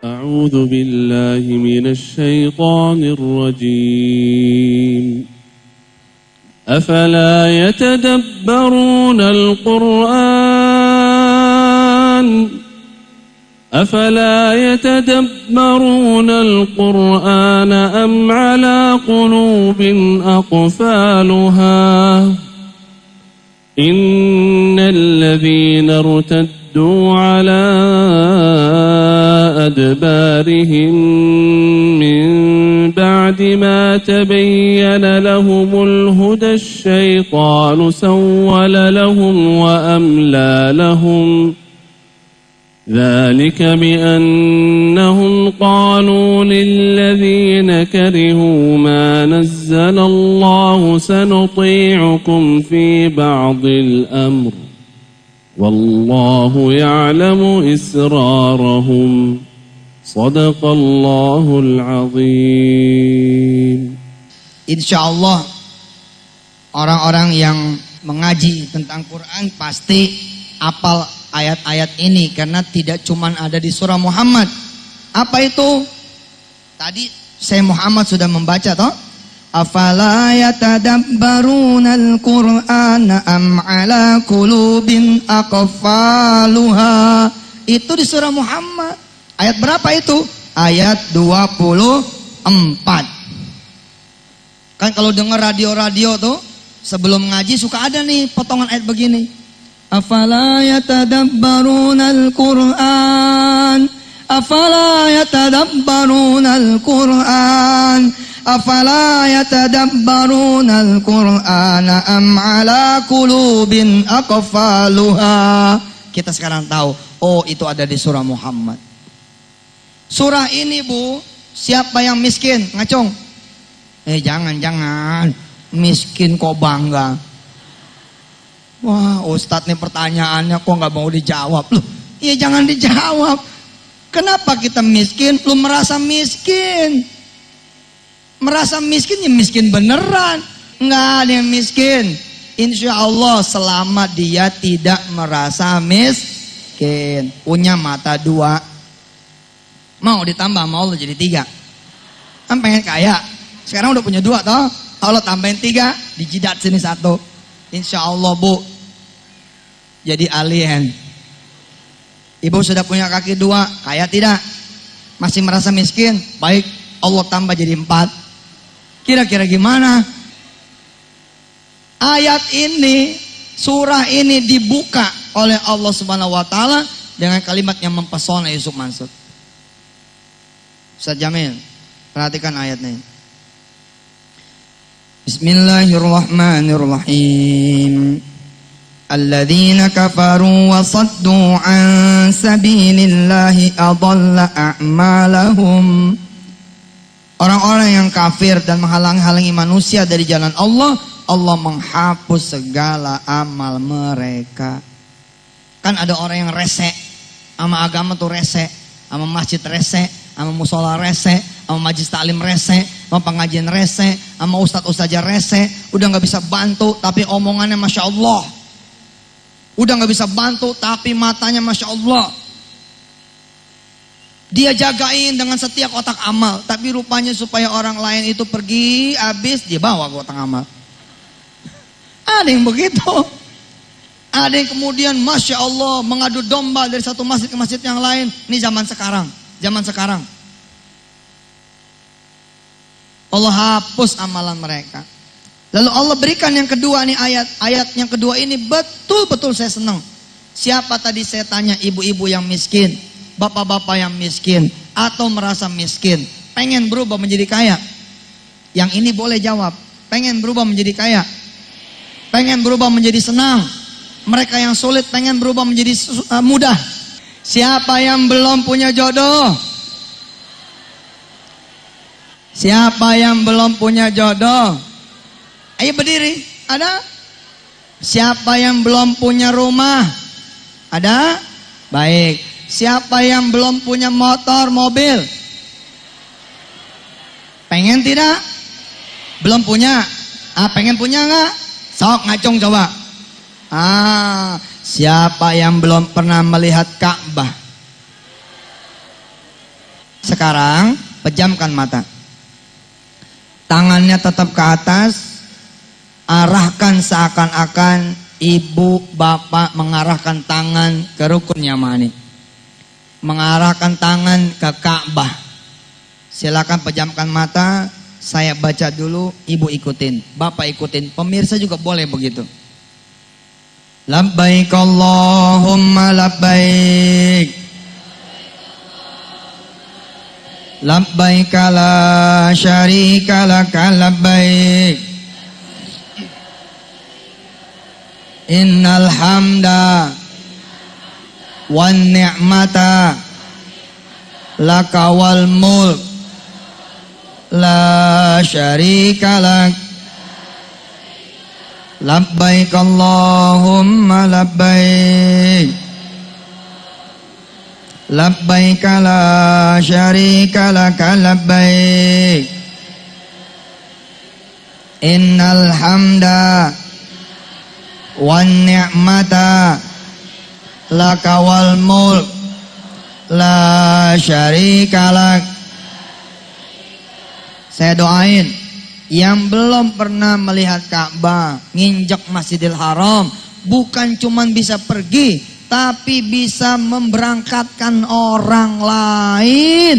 أعوذ بالله من الشيطان الرجيم أفلا يتدبرون القرآن أم على قلوب أقفالها إن الذين ارتدوا على أدبارهم من بعد ما تبين لهم الهدى الشيطان سول لهم وأملى لهم ذلك بأنهم قالوا للذين كرهوا ما نزل الله سنطيعكم في بعض الأمر والله يعلم إسرارهم صدق الله العظيم. Insyaallah orang-orang yang mengaji tentang Quran pasti hafal ayat-ayat ini karena tidak cuma ada di surah Muhammad. Apa itu? Tadi saya Muhammad sudah membaca toh. Afala yatadabbarunal Qur'ana am ala qulubin aqfaluha. Itu di surah Muhammad. Ayat berapa itu? Ayat 24. Kan kalau dengar radio-radio tuh sebelum ngaji suka ada nih potongan ayat begini. Afala yatadabbarunal Qur'an, afala yatadabbarunal Qur'an, afala yatadabbarunal Qur'ana am ala qulubin aqfaluha. Kita sekarang tahu, oh itu ada di surah Muhammad. Surah ini Bu, siapa yang miskin? Ngacung. Jangan, miskin kok bangga. Wah, Ustadz nih pertanyaannya kok nggak mau dijawab. Loh, iya jangan dijawab. Kenapa kita miskin? Lu merasa miskin. Merasa miskin ya miskin beneran. Nggak ada yang miskin. Insya Allah selama dia tidak merasa miskin. Punya mata 2. Mau ditambah mau Allah jadi 3. Kan pengen kaya. Sekarang udah punya 2 toh. Allah tambahin 3. Dijidat sini 1. Insya Allah Bu. Jadi alien. Ibu sudah punya kaki 2, kaya tidak? Masih merasa miskin? Baik, Allah tambah jadi 4. Kira-kira gimana? Ayat ini, surah ini dibuka oleh Allah Subhanahu wa taala dengan kalimat yang mempesona Yusuf Mansur. Ustaz Jamil, perhatikan ayatnya. Bismillahirrahmanirrahim. Alladzina kafaru wa saddu an sabilillahi adalla a'malahum. Orang-orang yang kafir dan menghalang-halangi manusia dari jalan Allah, Allah menghapus segala amal mereka. Kan ada orang yang rese sama agama tuh rese, sama masjid rese, sama musola rese, sama majlis taklim rese, sama pengajian rese, sama ustadz-ustadzah rese. Udah gak bisa bantu tapi omongannya Masya Allah. Udah gak bisa bantu tapi matanya Masya Allah. Dia jagain dengan setiap kotak amal. Tapi rupanya supaya orang lain itu pergi habis, dia bawa kotak amal. Ada yang begitu. Ada yang kemudian Masya Allah mengadu domba dari satu masjid ke masjid yang lain. Ini zaman sekarang. Zaman sekarang. Allah hapus amalan mereka. Lalu Allah berikan yang kedua nih ayat yang kedua ini betul-betul saya senang. Siapa tadi saya tanya ibu-ibu yang miskin, bapak-bapak yang miskin atau merasa miskin, pengen berubah menjadi kaya? Yang ini boleh jawab. Pengen berubah menjadi kaya? Pengen berubah menjadi senang? Mereka yang sulit pengen berubah menjadi mudah. Siapa yang belum punya jodoh? Siapa yang belum punya jodoh? Ayo berdiri. Ada? Siapa yang belum punya rumah? Ada? Baik. Siapa yang belum punya motor, mobil? Pengen tidak? Belum punya? Pengen punya nggak? Sok ngacung coba. Siapa yang belum pernah melihat Ka'bah? Sekarang pejamkan mata. Tangannya tetap ke atas. Arahkan seakan-akan ibu bapak mengarahkan tangan ke rukun yamani. Mengarahkan tangan ke Ka'bah. Silakan pejamkan mata. Saya baca dulu, ibu ikutin, bapak ikutin, pemirsa juga boleh begitu. Labbaik Allahumma labbaik. Labbaik la syarika laka labbaik. Innal hamda wan ni'mata laka wal mulk la syarika lak. Labbaik Allahumma labbaik. Labbaik la syarika laka labbaik. Innal hamda wan ni'mata laka wal mulk la syarika lak. Saya doain yang belum pernah melihat Ka'bah, nginjek Masjidil Haram, bukan cuman bisa pergi, tapi bisa memberangkatkan orang lain.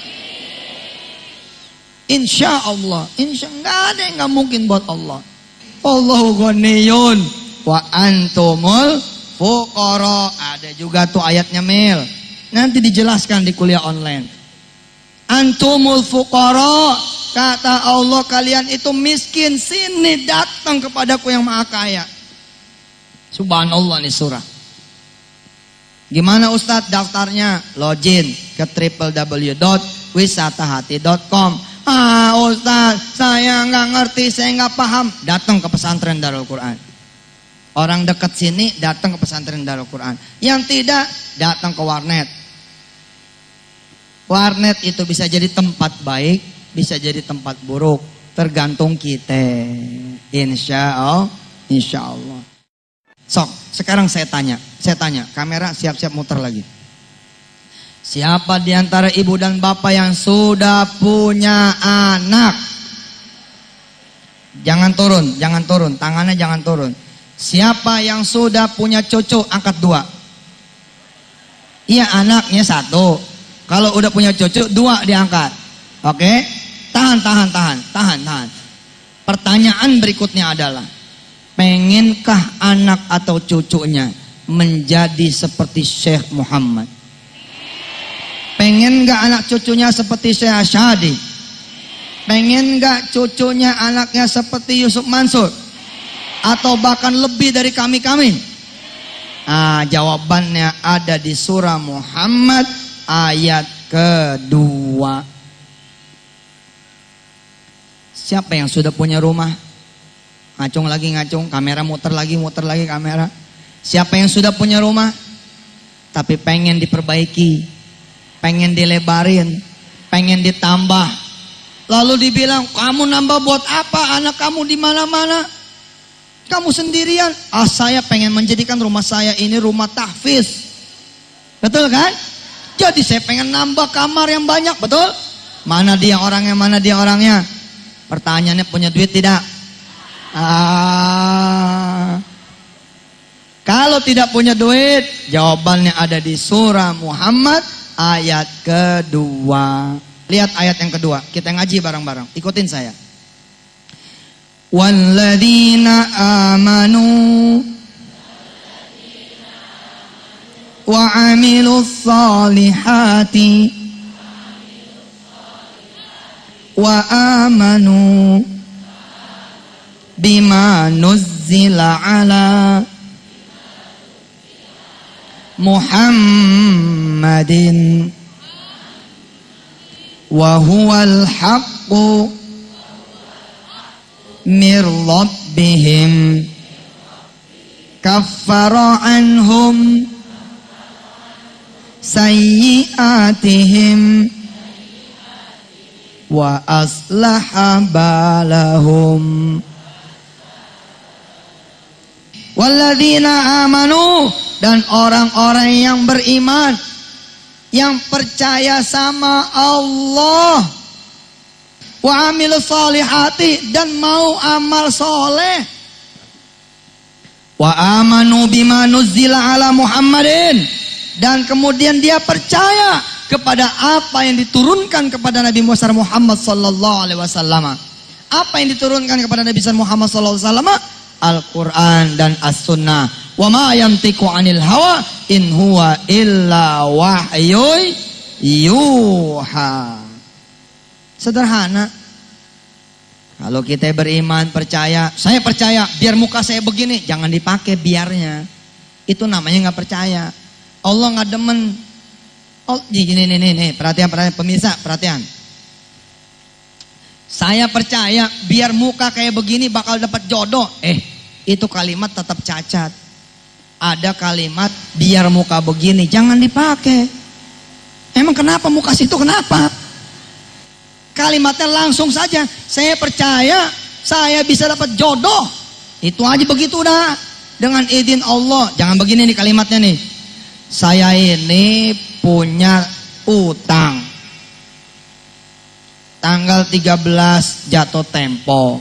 Insya Allah, nggak ada yang nggak mungkin buat Allah. Allahu ghaniyun wa antumul fuqara. Ada juga tuh ayatnya Mil. Nanti dijelaskan di kuliah online. Antumul fuqara, kata Allah kalian itu miskin, sini datang kepadaku yang maha kaya. Subhanallah nih surah. Gimana Ustadz daftarnya? Login ke www.wisatahati.com. Ah Ustadz, saya nggak ngerti, saya nggak paham. Datang ke pesantren Darul Quran. Orang dekat sini datang ke pesantren Darul Quran. Yang tidak, datang ke warnet. Warnet itu bisa jadi tempat baik, bisa jadi tempat buruk, tergantung kita. Insya Allah. Sok, sekarang saya tanya, kamera siap-siap muter lagi. Siapa di antara ibu dan bapak yang sudah punya anak? Jangan turun, tangannya jangan turun. Siapa yang sudah punya cucu? Angkat 2. Iya, anaknya 1. Kalau udah punya cucu 2 diangkat. Oke? Tahan. Pertanyaan berikutnya adalah, pengenkah anak atau cucunya menjadi seperti Syekh Muhammad? Pengen gak anak cucunya seperti Syekh Asyadi? Pengen gak cucunya anaknya seperti Yusuf Mansur? Atau bahkan lebih dari kami-kami? Jawabannya ada di surah Muhammad ayat kedua. Siapa yang sudah punya rumah? Ngacung, kamera muter lagi kamera. Siapa yang sudah punya rumah tapi pengen diperbaiki, pengen dilebarin, pengen ditambah, lalu dibilang, kamu nambah buat apa? Anak kamu di mana-mana, kamu sendirian. Saya pengen menjadikan rumah saya ini rumah tahfiz. Betul kan? Jadi saya pengen nambah kamar yang banyak, betul? Mana dia orangnya? Pertanyaannya, punya duit tidak? Kalau tidak punya duit, jawabannya ada di surah Muhammad ayat kedua. Lihat ayat yang kedua, kita ngaji bareng-bareng. Ikutin saya. Walladzina amanu wa amilus salihati wa amanu bima nuzzila ala Muhammadin wa huwal haqqu mir rabbihim kaffara anhum sayyi'atihim wa aslaha balahum. Walladzina amanu, dan orang-orang yang beriman. yang percaya sama Allah, wa amilus solihati, dan mau amal soleh, wa amanu bima nuzzila ala Muhammadin, dan kemudian dia percaya kepada apa yang diturunkan kepada Nabi Muhammad sallallahu alaihi wasallam. Apa yang diturunkan kepada Nabi Muhammad sallallahu alaihi wasallam? Al-Quran dan As-Sunnah. Wa ma yantiqu 'anil hawa in huwa illa wahyun yuha. Sederhana. Kalau kita beriman, percaya, saya percaya biar muka saya begini, jangan dipakai biarnya. Itu namanya nggak percaya. Allah nggak demen. Oh, gini nih, perhatian pemirsa, perhatian. Saya percaya biar muka kayak begini bakal dapat jodoh. Itu kalimat tetap cacat. Ada kalimat biar muka begini, jangan dipakai. Emang kenapa muka situ kenapa? Kalimatnya langsung saja, saya percaya saya bisa dapat jodoh. Itu aja begitu udah. Dengan izin Allah. Jangan begini nih kalimatnya nih. Saya ini punya utang. Tanggal 13 jatuh tempo.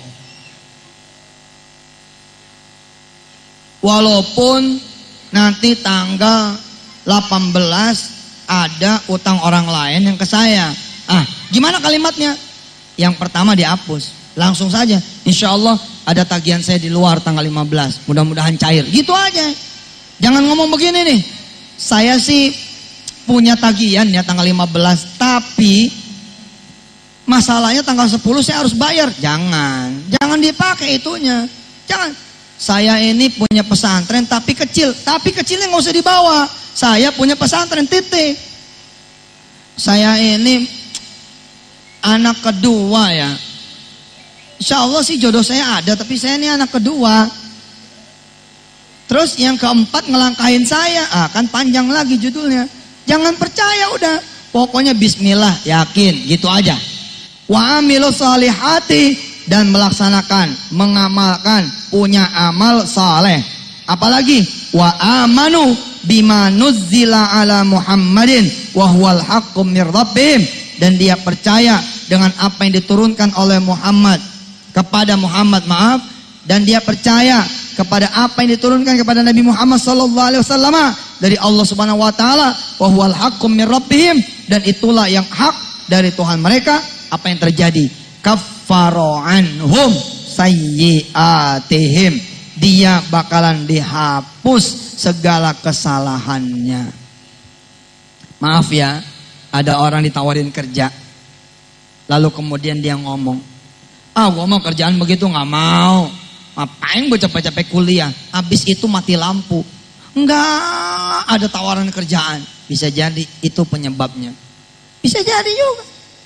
Walaupun nanti tanggal 18 ada utang orang lain yang ke saya. Gimana kalimatnya? Yang pertama dihapus. Langsung saja. Insya Allah ada tagihan saya di luar tanggal 15. Mudah-mudahan cair. Gitu aja. Jangan ngomong begini nih. Saya sih punya tagihan ya tanggal 15. Tapi masalahnya tanggal 10 saya harus bayar. Jangan dipakai itunya. Jangan. Saya ini punya pesantren tapi kecil. Tapi kecilnya nggak usah dibawa. Saya punya pesantren titik. Saya ini anak kedua ya. Insya Allah sih jodoh saya ada. Tapi saya ini anak kedua. Terus yang keempat ngelangkahin saya. Kan panjang lagi judulnya. Jangan percaya udah. Pokoknya bismillah, yakin, gitu aja. Wa amilus solihati, dan melaksanakan, mengamalkan, punya amal saleh. Apalagi wa amanu bima nuzzila ala Muhammadin wa huwal haqqum mir rabbihim, dan dia percaya dengan apa yang diturunkan oleh Muhammad kepada Muhammad, dan dia percaya kepada apa yang diturunkan kepada Nabi Muhammad sallallahu alaihi wasallam dari Allah Subhanahu wa taala, wa huwal haqqum mir rabbihim, dan itulah yang hak dari Tuhan mereka. Apa yang terjadi? Kaffaro anhum sayyiatihim, dia bakalan dihapus segala kesalahannya. Maaf ya, ada orang ditawarin kerja, lalu kemudian dia ngomong, gua mau kerjaan begitu, nggak mau. Ngapain gue capek-capek kuliah? Habis itu mati lampu. Enggak ada tawaran kerjaan. Bisa jadi itu penyebabnya. Bisa jadi juga.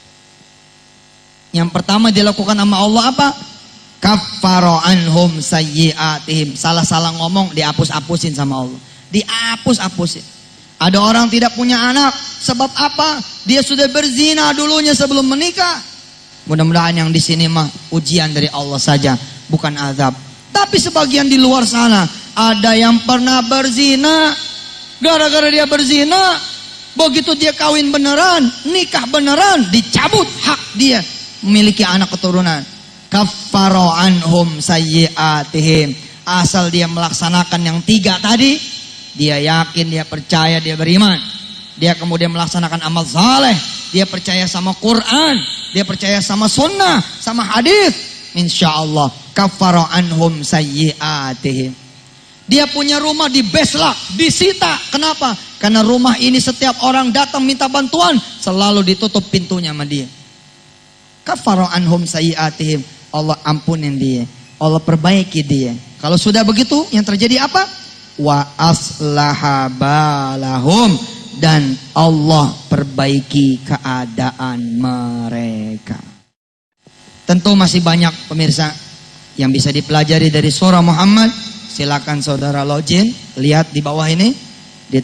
Yang pertama dilakukan sama Allah apa? Kaffaro anhum sayyiatihim. Salah-salah ngomong dihapus-hapusin sama Allah. Dihapus-hapusin. Ada orang tidak punya anak. Sebab apa? Dia sudah berzina dulunya sebelum menikah. Mudah-mudahan yang di sini mah ujian dari Allah saja, bukan azab. Tapi sebagian di luar sana ada yang pernah berzina. Gara-gara dia berzina, begitu dia kawin beneran, nikah beneran, dicabut hak dia memiliki anak keturunan. Kaffaro anhum sayyiatihim. Asal dia melaksanakan yang 3 tadi, dia yakin, dia percaya, dia beriman. Dia kemudian melaksanakan amal saleh. Dia percaya sama Quran, dia percaya sama sunnah, sama hadis. Insyaallah kaffaro anhum sayyiatihim. Dia punya rumah di Beslak, disita. Kenapa? Karena rumah ini setiap orang datang minta bantuan, selalu ditutup pintunya sama dia. Kaffaro anhum sayyiatihim. Allah ampunin dia, Allah perbaiki dia. Kalau sudah begitu, yang terjadi apa? Wa aslaha balahum, dan Allah perbaiki keadaan mereka. Tentu masih banyak pemirsa yang bisa dipelajari dari surah Muhammad. Silakan saudara login, lihat di bawah ini di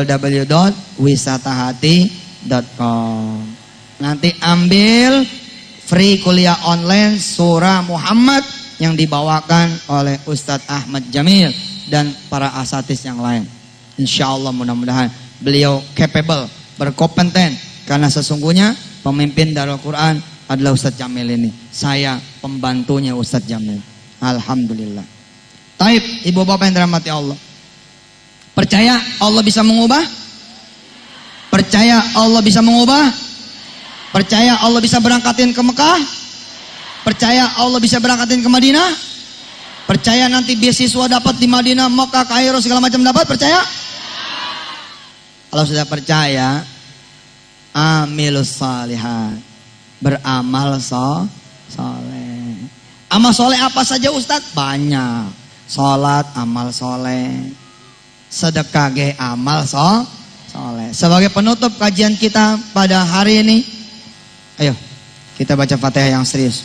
www.wisatahati.com. Nanti ambil free kuliah online surah Muhammad yang dibawakan oleh Ustadz Ahmad Jamil dan para asatis yang lain. Insya Allah mudah-mudahan beliau capable berkompeten, karena sesungguhnya pemimpin Darul Quran adalah Ustadz Jamil ini. Saya pembantunya Ustadz Jamil. Alhamdulillah. Taib, ibu bapak yang dirahmati Allah. Percaya Allah bisa mengubah? Percaya Allah bisa mengubah? Percaya Allah bisa berangkatin ke Mekah? Percaya Allah bisa berangkatin ke Madinah? Percaya nanti beasiswa dapat di Madinah, Mekah, Kairo segala macam dapat? Percaya? Kalau sudah percaya, amilus salihat, beramal soleh. Amal soleh apa saja Ustadz? Banyak. Sholat, amal soleh. Sedekah, amal soleh. Sebagai penutup kajian kita pada hari ini, ayo kita baca Fatihah yang serius.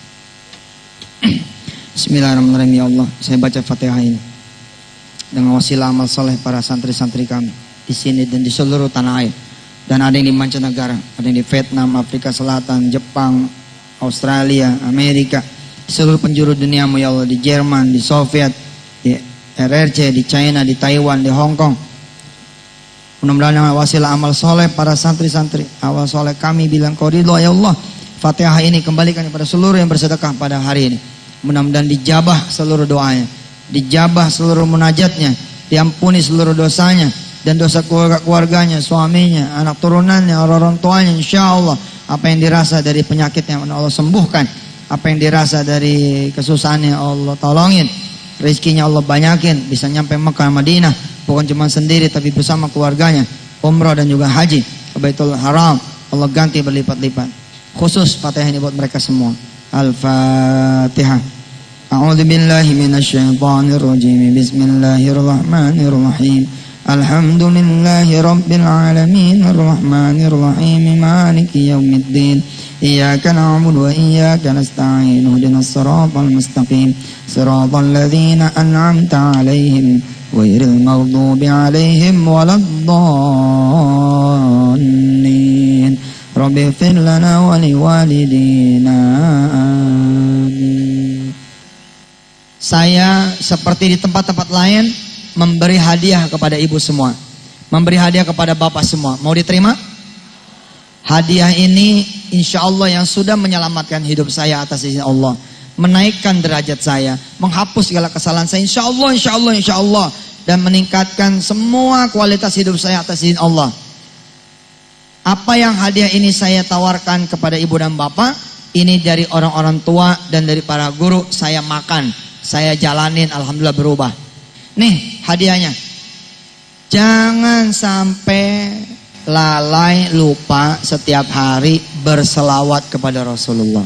Bismillahirrahmanirrahim. Ya Allah, saya baca Fatihah ini dengan wasilah amal soleh para santri-santri kami di sini dan di seluruh tanah air. Dan ada yang di mancanegara, ada yang di Vietnam, Afrika Selatan, Jepang, Australia, Amerika, di seluruh penjuru dunia ya Allah, di Jerman, di Soviet, di RRC, di China, di Taiwan, di Hong Kong. Mudah-mudahan dengan wasilah amal soleh para santri-santri, amal soleh kami bilang kau ridho ya Allah. Fatihah ini kembalikan kepada seluruh yang bersedekah pada hari ini. Mudah-mudahan dijabah seluruh doanya, dijabah seluruh munajatnya, diampuni seluruh dosanya dan dosa keluarganya, suaminya, anak turunannya, orang tuanya. Insya Allah apa yang dirasa dari penyakitnya Allah sembuhkan, apa yang dirasa dari kesusahannya Allah tolongin, rezekinya Allah banyakin, bisa nyampe Mekah Madinah, bukan cuma sendiri tapi bersama keluarganya, umrah dan juga haji ke Baitul Haram, Allah ganti berlipat-lipat. Khusus Fatihah ini buat mereka semua. Al-Fatihah. A'udzu billahi minasyaitonir rajim. Bismillahirrahmanirrahim. Alhamdulillahi rabbil alamin arrahmanir rahim maliki yaumiddin. Iyyaka na'budu wa iyyaka nasta'in. Ihdinas siratal mustaqim. Siratal ladzina an'amta 'alaihim ghairil maghdubi 'alaihim waladdallin. Rabbi ighfir lana wa liwalidina. Amin. Saya seperti di tempat-tempat lain memberi hadiah kepada ibu semua, memberi hadiah kepada bapak semua. Mau diterima? Hadiah ini insya Allah yang sudah menyelamatkan hidup saya atas izin Allah, menaikkan derajat saya, menghapus segala kesalahan saya insya Allah, insya Allah, insya Allah, dan meningkatkan semua kualitas hidup saya atas izin Allah. Apa yang hadiah ini saya tawarkan kepada ibu dan bapak, ini dari orang-orang tua dan dari para guru, saya makan, saya jalanin, alhamdulillah berubah. Nih hadiahnya. Jangan sampai lalai lupa setiap hari berselawat kepada Rasulullah.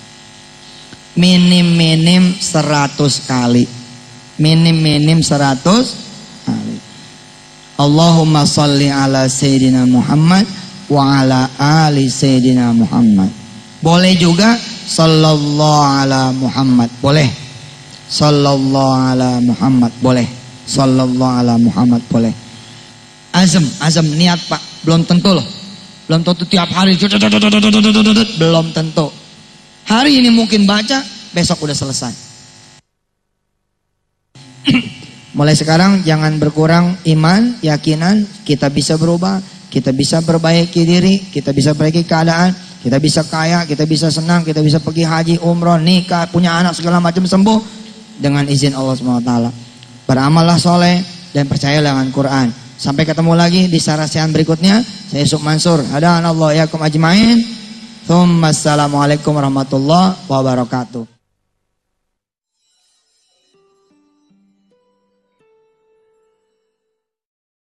Minim-minim 100 kali. Minim-minim 100 kali. Allahumma salli ala Sayyidina Muhammad wa ala ali Sayyidina Muhammad. Boleh juga sallallahu ala Muhammad. Boleh. Sallallahu ala Muhammad. Boleh. Sallallahu ala Muhammad. Boleh. Azam niat Pak. Belum tentu loh. Belum tentu tiap hari. Belum tentu. Hari ini mungkin baca, besok udah selesai. Mulai sekarang jangan berkurang iman, yakinan, kita bisa berubah, kita bisa perbaiki diri, kita bisa perbaiki keadaan, kita bisa kaya, kita bisa senang, kita bisa pergi haji, umroh, nikah, punya anak segala macam sembuh dengan izin Allah SWT. Beramallah soleh dan percayalah dengan Quran. Sampai ketemu lagi di sarasian berikutnya. Saya Yusuf Mansur. Hadanallahu iyyakum ajmain. Assalamualaikum warahmatullahi wabarakatuh.